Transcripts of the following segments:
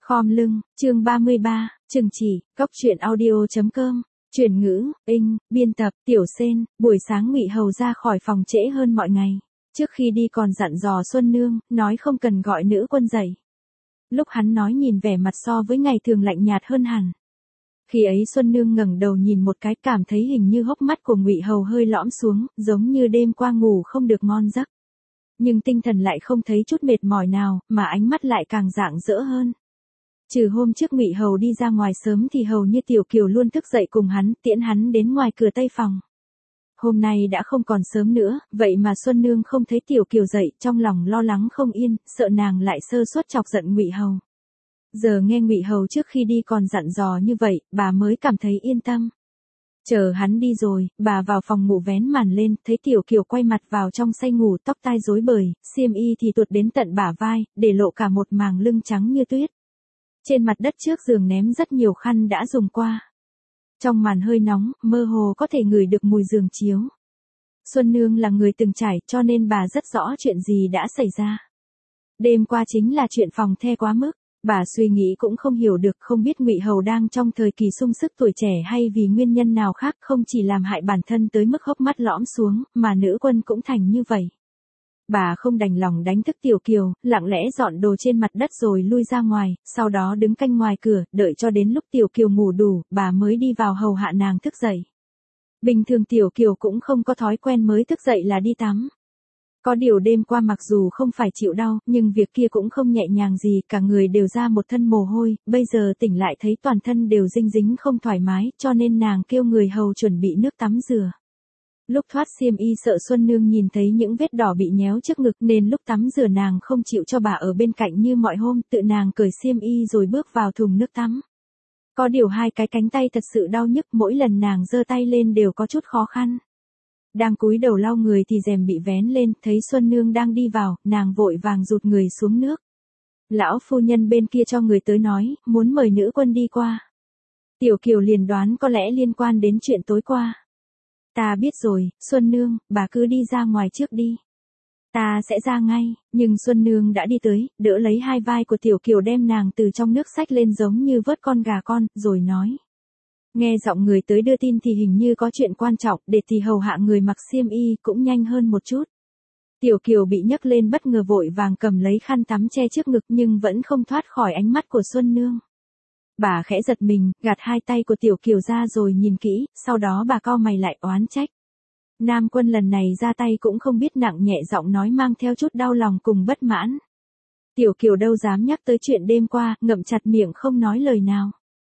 Khom lưng, chương 33, Trừng chỉ, Cóc truyện audio.com, chuyển ngữ, biên tập, Tiểu Sên. Buổi sáng Ngụy Hầu ra khỏi phòng trễ hơn mọi ngày. Trước khi đi còn dặn dò Xuân Nương, nói không cần gọi nữ quân dậy. Lúc hắn nói nhìn vẻ mặt so với ngày thường lạnh nhạt hơn hẳn. Khi ấy Xuân Nương ngẩng đầu nhìn một cái, cảm thấy hình như hốc mắt của Ngụy Hầu hơi lõm xuống, giống như đêm qua ngủ không được ngon giấc. Nhưng tinh thần lại không thấy chút mệt mỏi nào, mà ánh mắt lại càng rạng rỡ hơn. Trừ hôm trước Ngụy Hầu đi ra ngoài sớm thì hầu như Tiểu Kiều luôn thức dậy cùng hắn, tiễn hắn đến ngoài cửa tây phòng. Hôm nay đã không còn sớm nữa, vậy mà Xuân Nương không thấy Tiểu Kiều dậy, trong lòng lo lắng không yên, sợ nàng lại sơ suất chọc giận Ngụy Hầu. Giờ nghe Ngụy Hầu trước khi đi còn dặn dò như vậy, bà mới cảm thấy yên tâm. Chờ hắn đi rồi, bà vào phòng ngủ vén màn lên, thấy Tiểu Kiều quay mặt vào trong say ngủ, tóc tai rối bời, xiêm y thì tuột đến tận bả vai, để lộ cả một màng lưng trắng như tuyết. Trên mặt đất trước giường ném rất nhiều khăn đã dùng qua. Trong màn hơi nóng, mơ hồ có thể ngửi được mùi giường chiếu. Xuân Nương là người từng trải, cho nên bà rất rõ chuyện gì đã xảy ra. Đêm qua chính là chuyện phòng the quá mức. Bà suy nghĩ cũng không hiểu được, không biết Ngụy Hầu đang trong thời kỳ sung sức tuổi trẻ hay vì nguyên nhân nào khác, không chỉ làm hại bản thân tới mức hốc mắt lõm xuống, mà nữ quân cũng thành như vậy. Bà không đành lòng đánh thức Tiểu Kiều, lặng lẽ dọn đồ trên mặt đất rồi lui ra ngoài, sau đó đứng canh ngoài cửa, đợi cho đến lúc Tiểu Kiều ngủ đủ, bà mới đi vào hầu hạ nàng thức dậy. Bình thường Tiểu Kiều cũng không có thói quen mới thức dậy là đi tắm. Có điều đêm qua mặc dù không phải chịu đau, nhưng việc kia cũng không nhẹ nhàng gì, cả người đều ra một thân mồ hôi, bây giờ tỉnh lại thấy toàn thân đều dinh dính không thoải mái, cho nên nàng kêu người hầu chuẩn bị nước tắm rửa. Lúc thoát xiêm y sợ Xuân Nương nhìn thấy những vết đỏ bị nhéo trước ngực nên lúc tắm rửa nàng không chịu cho bà ở bên cạnh như mọi hôm, tự nàng cởi xiêm y rồi bước vào thùng nước tắm. Có điều hai cái cánh tay thật sự đau nhức, mỗi lần nàng giơ tay lên đều có chút khó khăn. Đang cúi đầu lau người thì rèm bị vén lên, thấy Xuân Nương đang đi vào, nàng vội vàng rụt người xuống nước. Lão phu nhân bên kia cho người tới nói, muốn mời nữ quân đi qua. Tiểu Kiều liền đoán có lẽ liên quan đến chuyện tối qua. Ta biết rồi, Xuân Nương, bà cứ đi ra ngoài trước đi. Ta sẽ ra ngay, nhưng Xuân Nương đã đi tới, đỡ lấy hai vai của Tiểu Kiều đem nàng từ trong nước xách lên giống như vớt con gà con, rồi nói. Nghe giọng người tới đưa tin thì hình như có chuyện quan trọng, để thì hầu hạ người mặc xiêm y cũng nhanh hơn một chút. Tiểu Kiều bị nhấc lên bất ngờ vội vàng cầm lấy khăn tắm che trước ngực nhưng vẫn không thoát khỏi ánh mắt của Xuân Nương. Bà khẽ giật mình, gạt hai tay của Tiểu Kiều ra rồi nhìn kỹ, sau đó bà cau mày lại oán trách. Nam quân lần này ra tay cũng không biết nặng nhẹ, giọng nói mang theo chút đau lòng cùng bất mãn. Tiểu Kiều đâu dám nhắc tới chuyện đêm qua, ngậm chặt miệng không nói lời nào.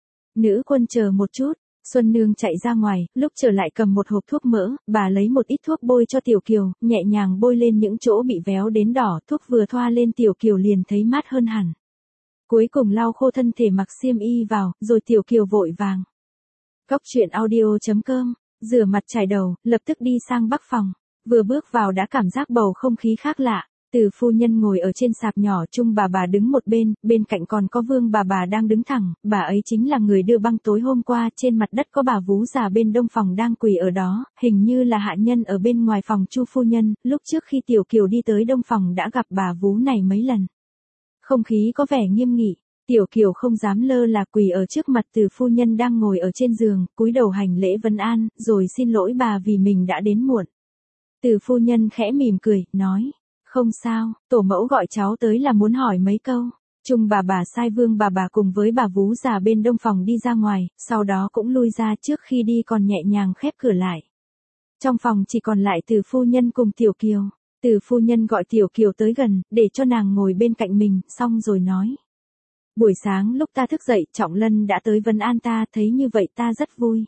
Nữ quân chờ một chút, Xuân Nương chạy ra ngoài, lúc trở lại cầm một hộp thuốc mỡ, bà lấy một ít thuốc bôi cho Tiểu Kiều, nhẹ nhàng bôi lên những chỗ bị véo đến đỏ, thuốc vừa thoa lên Tiểu Kiều liền thấy mát hơn hẳn. Cuối cùng lau khô thân thể mặc xiêm y vào, rồi Tiểu Kiều vội vàng. Cóc truyện audio.com, rửa mặt chải đầu, lập tức đi sang bắc phòng. Vừa bước vào đã cảm giác bầu không khí khác lạ. Từ phu nhân ngồi ở trên sạp nhỏ, Trung bà đứng một bên cạnh còn có Vương bà đang đứng thẳng, bà ấy chính là người đưa băng tối hôm qua, trên mặt đất có bà vú già bên đông phòng đang quỳ ở đó, hình như là hạ nhân ở bên ngoài phòng Chu phu nhân, lúc trước khi Tiểu Kiều đi tới đông phòng đã gặp bà vú này mấy lần. Không khí có vẻ nghiêm nghị, Tiểu Kiều không dám lơ là quỳ ở trước mặt Từ phu nhân đang ngồi ở trên giường, cúi đầu hành lễ vân an, rồi xin lỗi bà vì mình đã đến muộn. Từ phu nhân khẽ mỉm cười, nói. Không sao, tổ mẫu gọi cháu tới là muốn hỏi mấy câu. Trung bà sai Vương bà cùng với bà vú già bên đông phòng đi ra ngoài, sau đó cũng lui ra, trước khi đi còn nhẹ nhàng khép cửa lại. Trong phòng chỉ còn lại Từ phu nhân cùng Tiểu Kiều. Từ phu nhân gọi Tiểu Kiều tới gần, để cho nàng ngồi bên cạnh mình, xong rồi nói. Buổi sáng lúc ta thức dậy, Trọng Lân đã tới vấn an ta, thấy như vậy ta rất vui.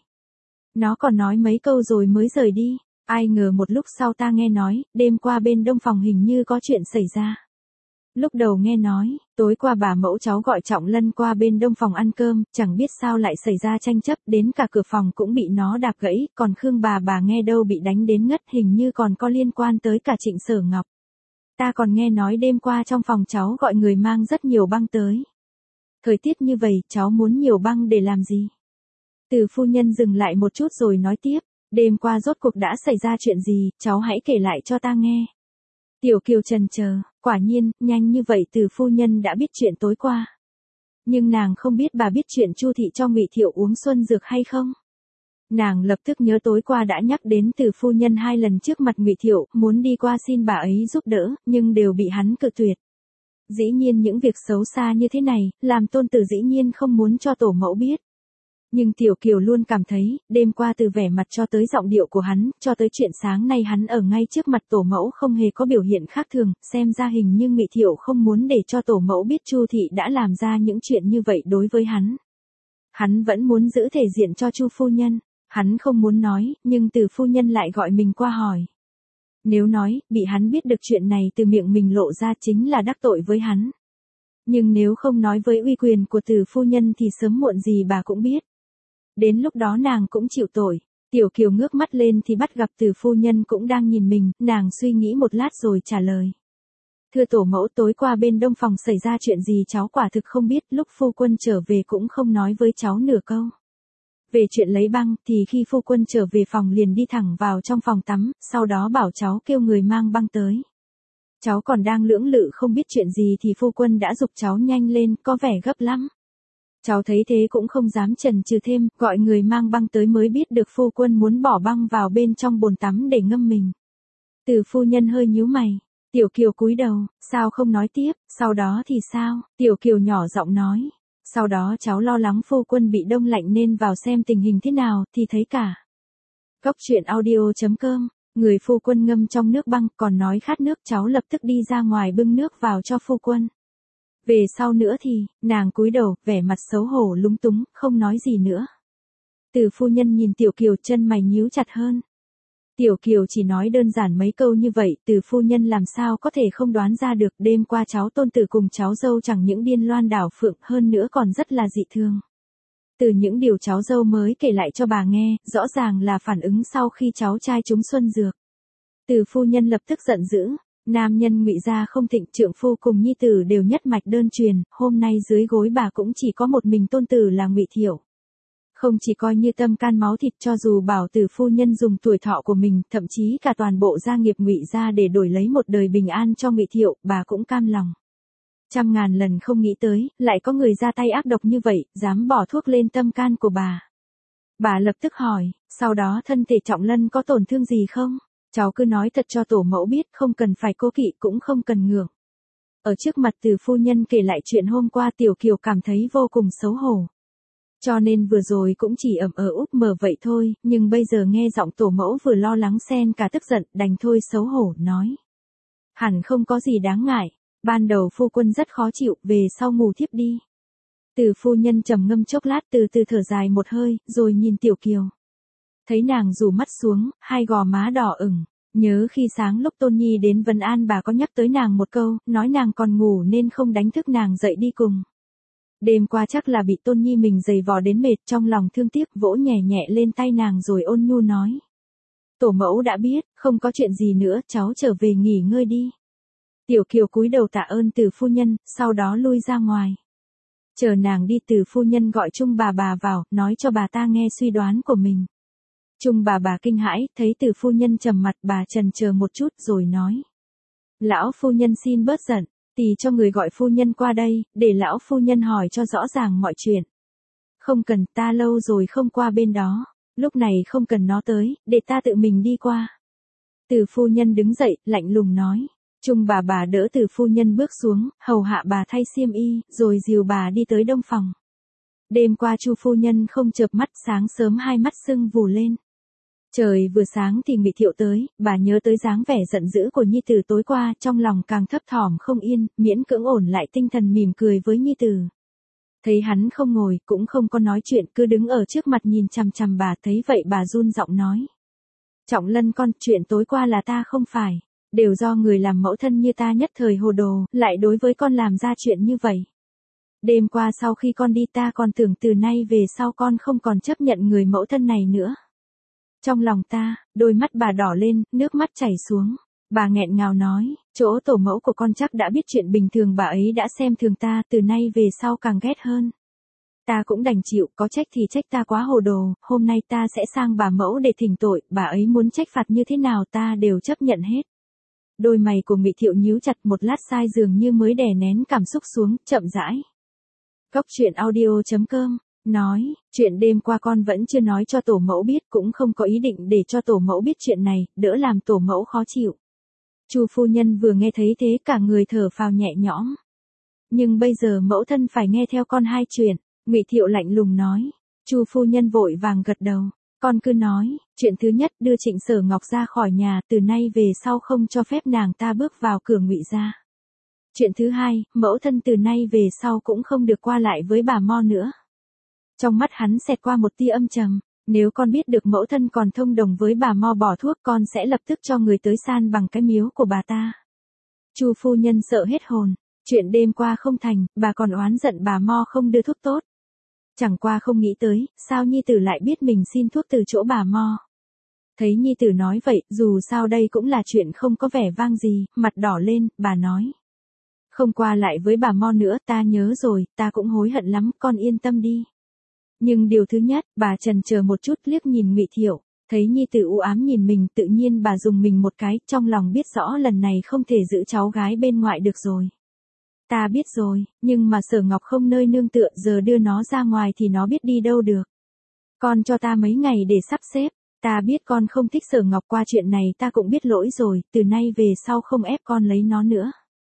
Nó còn nói mấy câu rồi mới rời đi. Ai ngờ một lúc sau ta nghe nói, đêm qua bên đông phòng hình như có chuyện xảy ra. Lúc đầu nghe nói, tối qua bà mẫu cháu gọi Trọng Lân qua bên đông phòng ăn cơm, chẳng biết sao lại xảy ra tranh chấp, đến cả cửa phòng cũng bị nó đạp gãy, còn Khương bà nghe đâu bị đánh đến ngất, hình như còn có liên quan tới cả Trịnh Sở Ngọc. Ta còn nghe nói đêm qua trong phòng cháu gọi người mang rất nhiều băng tới. Thời tiết như vậy, cháu muốn nhiều băng để làm gì? Từ phu nhân dừng lại một chút rồi nói tiếp. Đêm qua rốt cuộc đã xảy ra chuyện gì, cháu hãy kể lại cho ta nghe. Tiểu Kiều chần chờ, quả nhiên, nhanh như vậy Từ phu nhân đã biết chuyện tối qua. Nhưng nàng không biết bà biết chuyện Chu thị cho Ngụy Thiệu uống xuân dược hay không. Nàng lập tức nhớ tối qua đã nhắc đến Từ phu nhân 2 lần trước mặt Ngụy Thiệu, muốn đi qua xin bà ấy giúp đỡ, nhưng đều bị hắn cự tuyệt. Dĩ nhiên những việc xấu xa như thế này, làm tôn tử dĩ nhiên không muốn cho tổ mẫu biết. Nhưng Tiểu Kiều luôn cảm thấy, đêm qua từ vẻ mặt cho tới giọng điệu của hắn, cho tới chuyện sáng nay hắn ở ngay trước mặt tổ mẫu không hề có biểu hiện khác thường, xem ra hình như Ngụy Thiệu không muốn để cho tổ mẫu biết Chu thị đã làm ra những chuyện như vậy đối với hắn. Hắn vẫn muốn giữ thể diện cho Chu phu nhân, hắn không muốn nói, nhưng Từ phu nhân lại gọi mình qua hỏi. Nếu nói, bị hắn biết được chuyện này từ miệng mình lộ ra chính là đắc tội với hắn. Nhưng nếu không nói với uy quyền của Từ phu nhân thì sớm muộn gì bà cũng biết. Đến lúc đó nàng cũng chịu tội. Tiểu Kiều ngước mắt lên thì bắt gặp Từ phu nhân cũng đang nhìn mình, nàng suy nghĩ một lát rồi trả lời. Thưa tổ mẫu, tối qua bên đông phòng xảy ra chuyện gì cháu quả thực không biết, lúc phu quân trở về cũng không nói với cháu nửa câu. Về chuyện lấy băng thì khi phu quân trở về phòng liền đi thẳng vào trong phòng tắm, sau đó bảo cháu kêu người mang băng tới. Cháu còn đang lưỡng lự không biết chuyện gì thì phu quân đã giục cháu nhanh lên, có vẻ gấp lắm. Cháu thấy thế cũng không dám chần chừ thêm, gọi người mang băng tới mới biết được phu quân muốn bỏ băng vào bên trong bồn tắm để ngâm mình. Từ phu nhân hơi nhíu mày, Tiểu Kiều cúi đầu, sao không nói tiếp, sau đó thì sao, Tiểu Kiều nhỏ giọng nói. Sau đó cháu lo lắng phu quân bị đông lạnh nên vào xem tình hình thế nào, thì thấy cả. Góc truyện audio.com, người phu quân ngâm trong nước băng, còn nói khát nước, cháu lập tức đi ra ngoài bưng nước vào cho phu quân. Về sau nữa thì, nàng cúi đầu, vẻ mặt xấu hổ lúng túng, không nói gì nữa. Từ phu nhân nhìn Tiểu Kiều, chân mày nhíu chặt hơn. Tiểu Kiều chỉ nói đơn giản mấy câu như vậy, Từ phu nhân làm sao có thể không đoán ra được, đêm qua cháu tôn tử cùng cháu dâu chẳng những điên loan đảo phượng, hơn nữa còn rất là dị thường. Từ những điều cháu dâu mới kể lại cho bà nghe, rõ ràng là phản ứng sau khi cháu trai trúng xuân dược. Từ phu nhân lập tức giận dữ, nam nhân Ngụy gia không thịnh, trượng phu cùng nhi tử đều nhất mạch đơn truyền, hôm nay dưới gối bà cũng chỉ có một mình tôn tử là Ngụy Thiệu. Không chỉ coi như tâm can máu thịt, cho dù bảo Từ phu nhân dùng tuổi thọ của mình, thậm chí cả toàn bộ gia nghiệp Ngụy gia để đổi lấy một đời bình an cho Ngụy Thiệu, bà cũng cam lòng. Trăm ngàn lần không nghĩ tới, lại có người ra tay ác độc như vậy, dám bỏ thuốc lên tâm can của bà. Bà lập tức hỏi, sau đó thân thể Trọng Lân có tổn thương gì không? Cháu cứ nói thật cho tổ mẫu biết, không cần phải cố kỵ, cũng không cần ngượng. Ở trước mặt Từ phu nhân kể lại chuyện hôm qua, Tiểu Kiều cảm thấy vô cùng xấu hổ. Cho nên vừa rồi cũng chỉ ậm úp mờ vậy thôi, nhưng bây giờ nghe giọng tổ mẫu vừa lo lắng xen cả tức giận, đành thôi xấu hổ nói. Hẳn không có gì đáng ngại, ban đầu phu quân rất khó chịu, về sau ngủ thiếp đi. Từ phu nhân trầm ngâm chốc lát, từ từ thở dài một hơi, rồi nhìn Tiểu Kiều. Thấy nàng rủ mắt xuống, hai gò má đỏ ửng, nhớ khi sáng lúc Tôn Nhi đến Vân An bà có nhắc tới nàng một câu, nói nàng còn ngủ nên không đánh thức nàng dậy đi cùng. Đêm qua chắc là bị Tôn Nhi mình giày vò đến mệt, trong lòng thương tiếc, vỗ nhẹ nhẹ lên tay nàng rồi ôn nhu nói. Tổ mẫu đã biết, không có chuyện gì nữa, cháu trở về nghỉ ngơi đi. Tiểu Kiều cúi đầu tạ ơn Từ phu nhân, sau đó lui ra ngoài. Chờ nàng đi, Từ phu nhân gọi Trung bà vào, nói cho bà ta nghe suy đoán của mình. Trung bà kinh hãi, thấy Từ phu nhân trầm mặt, bà chần chờ một chút rồi nói. Lão phu nhân xin bớt giận, tỳ cho người gọi phu nhân qua đây, để lão phu nhân hỏi cho rõ ràng mọi chuyện. Không cần, ta lâu rồi không qua bên đó, lúc này không cần nó tới, để ta tự mình đi qua. Từ phu nhân đứng dậy, lạnh lùng nói. Trung bà đỡ Từ phu nhân bước xuống, hầu hạ bà thay xiêm y, rồi dìu bà đi tới đông phòng. Đêm qua Chu phu nhân không chợp mắt, sáng sớm hai mắt sưng vù lên. Trời vừa sáng thì Ngụy Thiệu tới, bà nhớ tới dáng vẻ giận dữ của nhi tử tối qua, trong lòng càng thấp thỏm không yên, miễn cưỡng ổn lại tinh thần mỉm cười với nhi tử. Thấy hắn không ngồi, cũng không có nói chuyện, cứ đứng ở trước mặt nhìn chằm chằm bà, thấy vậy bà run giọng nói. Trọng Lân con, chuyện tối qua là ta không phải, đều do người làm mẫu thân như ta nhất thời hồ đồ, lại đối với con làm ra chuyện như vậy. Đêm qua sau khi con đi ta còn tưởng từ nay về sau con không còn chấp nhận người mẫu thân này nữa. Trong lòng ta, đôi mắt bà đỏ lên, nước mắt chảy xuống. Bà nghẹn ngào nói, chỗ tổ mẫu của con chắc đã biết chuyện bình thường, bà ấy đã xem thường ta, từ nay về sau càng ghét hơn. Ta cũng đành chịu, có trách thì trách ta quá hồ đồ, hôm nay ta sẽ sang bà mẫu để thỉnh tội, bà ấy muốn trách phạt như thế nào ta đều chấp nhận hết. Đôi mày của Ngụy Thiệu nhíu chặt, một lát sai dường như mới đè nén cảm xúc xuống, chậm rãi. Cóc truyện audio.com nói, chuyện đêm qua con vẫn chưa nói cho tổ mẫu biết, cũng không có ý định để cho tổ mẫu biết chuyện này, đỡ làm tổ mẫu khó chịu. Chu phu nhân vừa nghe thấy thế cả người thở phào nhẹ nhõm. Nhưng bây giờ mẫu thân phải nghe theo con hai chuyện, Ngụy Thiệu lạnh lùng nói. Chu phu nhân vội vàng gật đầu, con cứ nói, chuyện thứ nhất đưa Trịnh Sở Ngọc ra khỏi nhà, từ nay về sau không cho phép nàng ta bước vào cửa Ngụy gia. Chuyện thứ hai, mẫu thân từ nay về sau cũng không được qua lại với bà Mo nữa. Trong mắt hắn xẹt qua một tia âm trầm, nếu con biết được mẫu thân còn thông đồng với bà Mo bỏ thuốc, con sẽ lập tức cho người tới san bằng cái miếu của bà ta. Chu phu nhân sợ hết hồn, chuyện đêm qua không thành, bà còn oán giận bà Mo không đưa thuốc tốt. Chẳng qua không nghĩ tới, sao nhi tử lại biết mình xin thuốc từ chỗ bà Mo. Thấy nhi tử nói vậy, dù sao đây cũng là chuyện không có vẻ vang gì, mặt đỏ lên, bà nói. Không qua lại với bà Mo nữa, ta nhớ rồi, ta cũng hối hận lắm, con yên tâm đi. Nhưng điều thứ nhất, bà chần chờ một chút liếc nhìn Ngụy Thiệu, thấy nhi tử u ám nhìn mình, tự nhiên bà dùng mình một cái, trong lòng biết rõ lần này không thể giữ cháu gái bên ngoại được rồi. Ta biết rồi, nhưng mà Sở Ngọc không nơi nương tựa, giờ đưa nó ra ngoài thì nó biết đi đâu được. Con cho ta mấy ngày để sắp xếp, ta biết con không thích Sở Ngọc, qua chuyện này ta cũng biết lỗi rồi, từ nay về sau không ép con lấy nó nữa.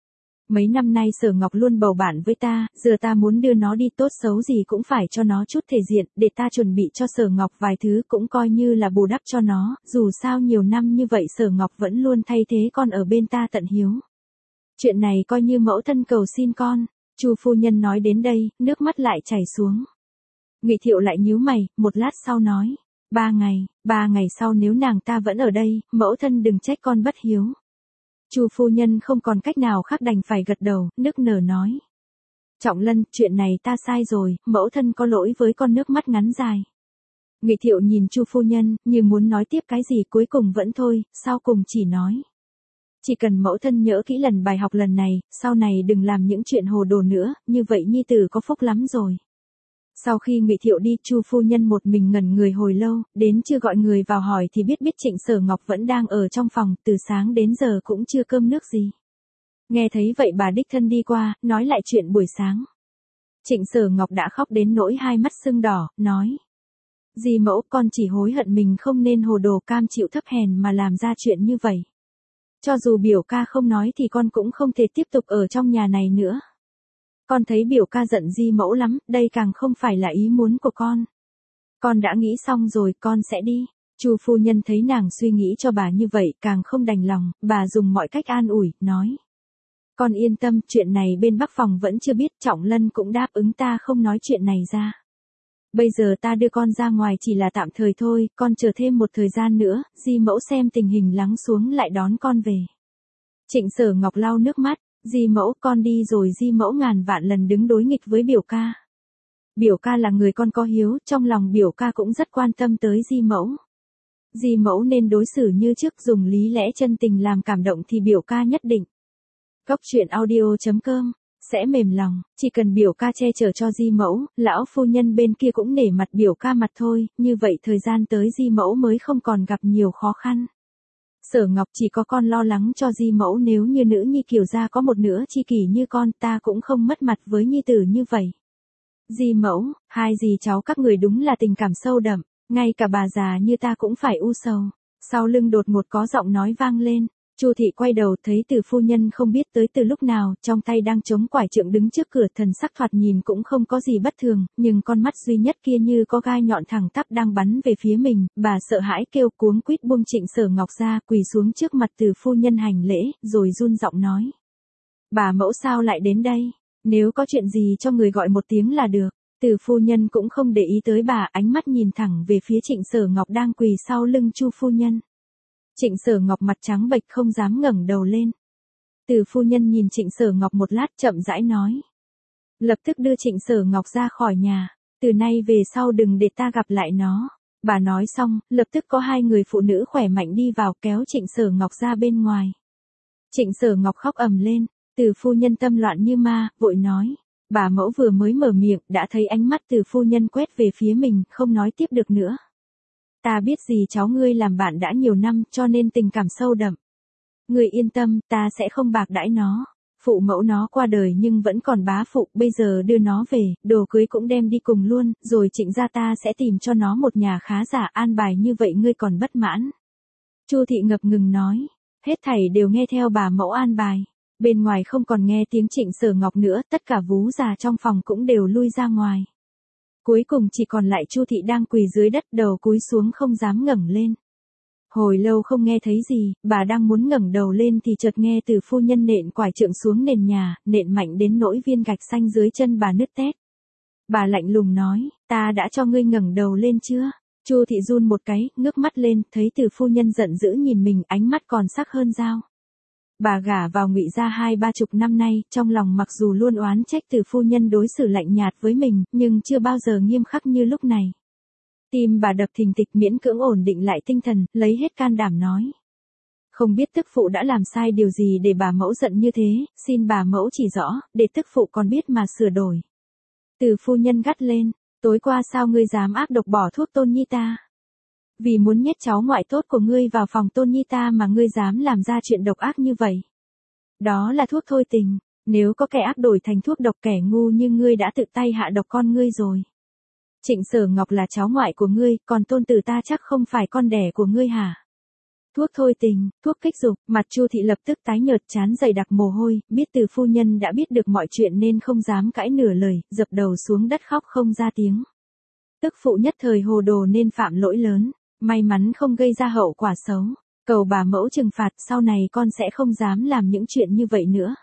Mấy năm nay Sở Ngọc luôn bầu bạn với ta, giờ ta muốn đưa nó đi, tốt xấu gì cũng phải cho nó chút thể diện, để ta chuẩn bị cho Sở Ngọc vài thứ, cũng coi như là bù đắp cho nó, dù sao nhiều năm như vậy Sở Ngọc vẫn luôn thay thế con ở bên ta tận hiếu. Chuyện này coi như mẫu thân cầu xin con. Chu phu nhân nói đến đây, nước mắt lại chảy xuống. Ngụy Thiệu lại nhíu mày, một lát sau nói, 3 ngày sau nếu nàng ta vẫn ở đây, mẫu thân đừng trách con bất hiếu. Chu phu nhân không còn cách nào khác đành phải gật đầu, nức nở nói. Trọng Lân, chuyện này ta sai rồi, mẫu thân có lỗi với con, nước mắt ngắn dài. Ngụy Thiệu nhìn Chu phu nhân, như muốn nói tiếp cái gì, cuối cùng vẫn thôi, sau cùng chỉ nói. Chỉ cần mẫu thân nhớ kỹ lần bài học lần này, sau này đừng làm những chuyện hồ đồ nữa, như vậy nhi tử có phúc lắm rồi. Sau khi Ngụy Thiệu đi, Chu phu nhân một mình ngẩn người hồi lâu, đến chưa gọi người vào hỏi thì biết Trịnh Sở Ngọc vẫn đang ở trong phòng, từ sáng đến giờ cũng chưa cơm nước gì. Nghe thấy vậy bà đích thân đi qua, nói lại chuyện buổi sáng. Trịnh Sở Ngọc đã khóc đến nỗi hai mắt sưng đỏ, nói. Dì mẫu, con chỉ hối hận mình không nên hồ đồ cam chịu thấp hèn mà làm ra chuyện như vậy. Cho dù biểu ca không nói thì con cũng không thể tiếp tục ở trong nhà này nữa. Con thấy biểu ca giận di mẫu lắm, đây càng không phải là ý muốn của con. Con đã nghĩ xong rồi, con sẽ đi. Chu phu nhân thấy nàng suy nghĩ cho bà như vậy, càng không đành lòng, bà dùng mọi cách an ủi, nói. Con yên tâm, chuyện này bên Bắc phòng vẫn chưa biết, Trọng Lân cũng đáp ứng ta không nói chuyện này ra. Bây giờ ta đưa con ra ngoài chỉ là tạm thời thôi, con chờ thêm một thời gian nữa, di mẫu xem tình hình lắng xuống lại đón con về. Trịnh Sở Ngọc lau nước mắt, di mẫu, con đi rồi. Di mẫu ngàn vạn lần đứng đối nghịch với biểu ca. Biểu ca là người con có hiếu, trong lòng biểu ca cũng rất quan tâm tới di mẫu. Di mẫu nên đối xử như trước, dùng lý lẽ chân tình làm cảm động thì biểu ca nhất định. Cóc truyện audio.com sẽ mềm lòng, chỉ cần biểu ca che chở cho di mẫu, lão phu nhân bên kia cũng nể mặt biểu ca mặt thôi, như vậy thời gian tới di mẫu mới không còn gặp nhiều khó khăn. Sở Ngọc, chỉ có con lo lắng cho di mẫu, nếu như nữ nhi Kiều gia có một nửa chi kỷ như con, ta cũng không mất mặt với nhi tử như vậy. Di mẫu, hai dì cháu các người đúng là tình cảm sâu đậm, ngay cả bà già như ta cũng phải u sầu. Sau lưng đột ngột có giọng nói vang lên. Chu thị quay đầu thấy Từ phu nhân không biết tới từ lúc nào, trong tay đang chống quải trượng đứng trước cửa, thần sắc thoạt nhìn cũng không có gì bất thường, nhưng con mắt duy nhất kia như có gai nhọn thẳng tắp đang bắn về phía mình, bà sợ hãi kêu cuống quýt buông Trịnh Sở Ngọc ra, quỳ xuống trước mặt Từ phu nhân hành lễ, rồi run giọng nói. Bà mẫu sao lại đến đây? Nếu có chuyện gì cho người gọi một tiếng là được. Từ phu nhân cũng không để ý tới bà, ánh mắt nhìn thẳng về phía Trịnh Sở Ngọc đang quỳ sau lưng Chu phu nhân. Trịnh Sở Ngọc mặt trắng bệch không dám ngẩng đầu lên. Từ phu nhân nhìn Trịnh Sở Ngọc một lát, chậm rãi nói. Lập tức đưa Trịnh Sở Ngọc ra khỏi nhà, từ nay về sau đừng để ta gặp lại nó. Bà nói xong, lập tức có hai người phụ nữ khỏe mạnh đi vào kéo Trịnh Sở Ngọc ra bên ngoài. Trịnh Sở Ngọc khóc ầm lên, Từ phu nhân tâm loạn như ma, vội nói. Bà mẫu vừa mới mở miệng, đã thấy ánh mắt Từ phu nhân quét về phía mình, không nói tiếp được nữa. Ta biết gì cháu ngươi làm bạn đã nhiều năm, cho nên tình cảm sâu đậm. Ngươi yên tâm, ta sẽ không bạc đãi nó. Phụ mẫu nó qua đời nhưng vẫn còn bá phụ, bây giờ đưa nó về, đồ cưới cũng đem đi cùng luôn, rồi Trịnh gia ta sẽ tìm cho nó một nhà khá giả, an bài như vậy ngươi còn bất mãn. Chu thị ngập ngừng nói, hết thảy đều nghe theo bà mẫu an bài. Bên ngoài không còn nghe tiếng Trịnh Sở Ngọc nữa, tất cả vú già trong phòng cũng đều lui ra ngoài. Cuối cùng chỉ còn lại Chu thị đang quỳ dưới đất, đầu cúi xuống không dám ngẩng lên. Hồi lâu không nghe thấy gì, bà đang muốn ngẩng đầu lên thì chợt nghe Từ phu nhân nện quải trượng xuống nền nhà, nện mạnh đến nỗi viên gạch xanh dưới chân bà nứt tét. Bà lạnh lùng nói, ta đã cho ngươi ngẩng đầu lên chưa? Chu thị run một cái, ngước mắt lên, thấy Từ phu nhân giận dữ nhìn mình, ánh mắt còn sắc hơn dao. Bà gả vào Ngụy gia 20-30 năm nay, trong lòng mặc dù luôn oán trách Từ phu nhân đối xử lạnh nhạt với mình, nhưng chưa bao giờ nghiêm khắc như lúc này. Tim bà đập thình thịch, miễn cưỡng ổn định lại tinh thần, lấy hết can đảm nói. Không biết tức phụ đã làm sai điều gì để bà mẫu giận như thế, xin bà mẫu chỉ rõ, để tức phụ còn biết mà sửa đổi. Từ phu nhân gắt lên, tối qua sao ngươi dám ác độc bỏ thuốc Tôn Nhi ta? Vì muốn nhét cháu ngoại tốt của ngươi vào phòng Tôn Nhi ta mà ngươi dám làm ra chuyện độc ác như vậy. Đó là thuốc thôi tình, nếu có kẻ ác đổi thành thuốc độc, kẻ ngu như ngươi đã tự tay hạ độc con ngươi rồi. Trịnh Sở Ngọc là cháu ngoại của ngươi, còn tôn tử ta chắc không phải con đẻ của ngươi hả? Thuốc thôi tình, thuốc kích dục, mặt Chu thị lập tức tái nhợt, trán dày đặc mồ hôi, biết Từ phu nhân đã biết được mọi chuyện nên không dám cãi nửa lời, dập đầu xuống đất khóc không ra tiếng. Tức phụ nhất thời hồ đồ nên phạm lỗi lớn, may mắn không gây ra hậu quả xấu, cầu bà mẫu trừng phạt, sau này con sẽ không dám làm những chuyện như vậy nữa.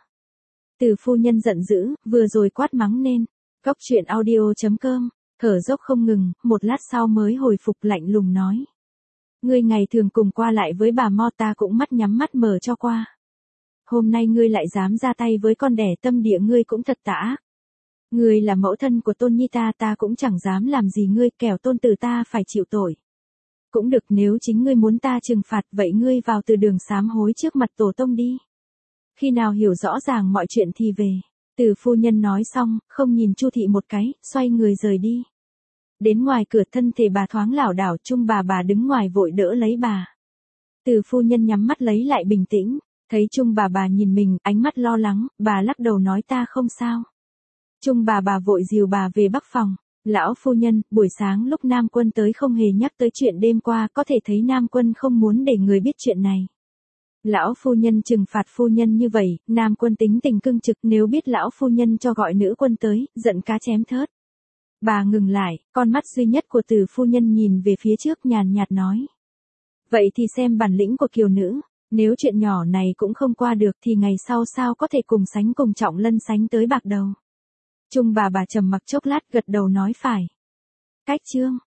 Từ phu nhân giận dữ, vừa rồi quát mắng nên, Cóc truyện audio.com, thở dốc không ngừng, một lát sau mới hồi phục, lạnh lùng nói. Ngươi ngày thường cùng qua lại với bà Mo ta cũng mắt nhắm mắt mở cho qua. Hôm nay ngươi lại dám ra tay với con đẻ tâm địa ngươi cũng thật tà ác. Ngươi là mẫu thân của Tôn Nhi ta cũng chẳng dám làm gì ngươi, kẻo tôn tử ta phải chịu tội. Cũng được, nếu chính ngươi muốn ta trừng phạt vậy ngươi vào từ đường sám hối trước mặt tổ tông đi. Khi nào hiểu rõ ràng mọi chuyện thì về. Từ phu nhân nói xong, không nhìn Chu thị một cái, xoay người rời đi. Đến ngoài cửa, thân thể bà thoáng lảo đảo, Trung bà đứng ngoài vội đỡ lấy bà. Từ phu nhân nhắm mắt lấy lại bình tĩnh, thấy Trung bà nhìn mình, ánh mắt lo lắng, bà lắc đầu nói ta không sao. Trung bà vội dìu bà về bắc phòng. Lão phu nhân, buổi sáng lúc Nam Quân tới không hề nhắc tới chuyện đêm qua, có thể thấy Nam Quân không muốn để người biết chuyện này. Lão phu nhân trừng phạt phu nhân như vậy, Nam Quân tính tình cương trực, nếu biết lão phu nhân cho gọi nữ quân tới, giận cá chém thớt. Bà ngừng lại, con mắt duy nhất của Từ phu nhân nhìn về phía trước, nhàn nhạt nói. Vậy thì xem bản lĩnh của kiều nữ, nếu chuyện nhỏ này cũng không qua được thì ngày sau sao có thể cùng sánh cùng Trọng Lân sánh tới bạc đầu. Trung bà trầm mặc chốc lát, gật đầu nói phải. Cách chương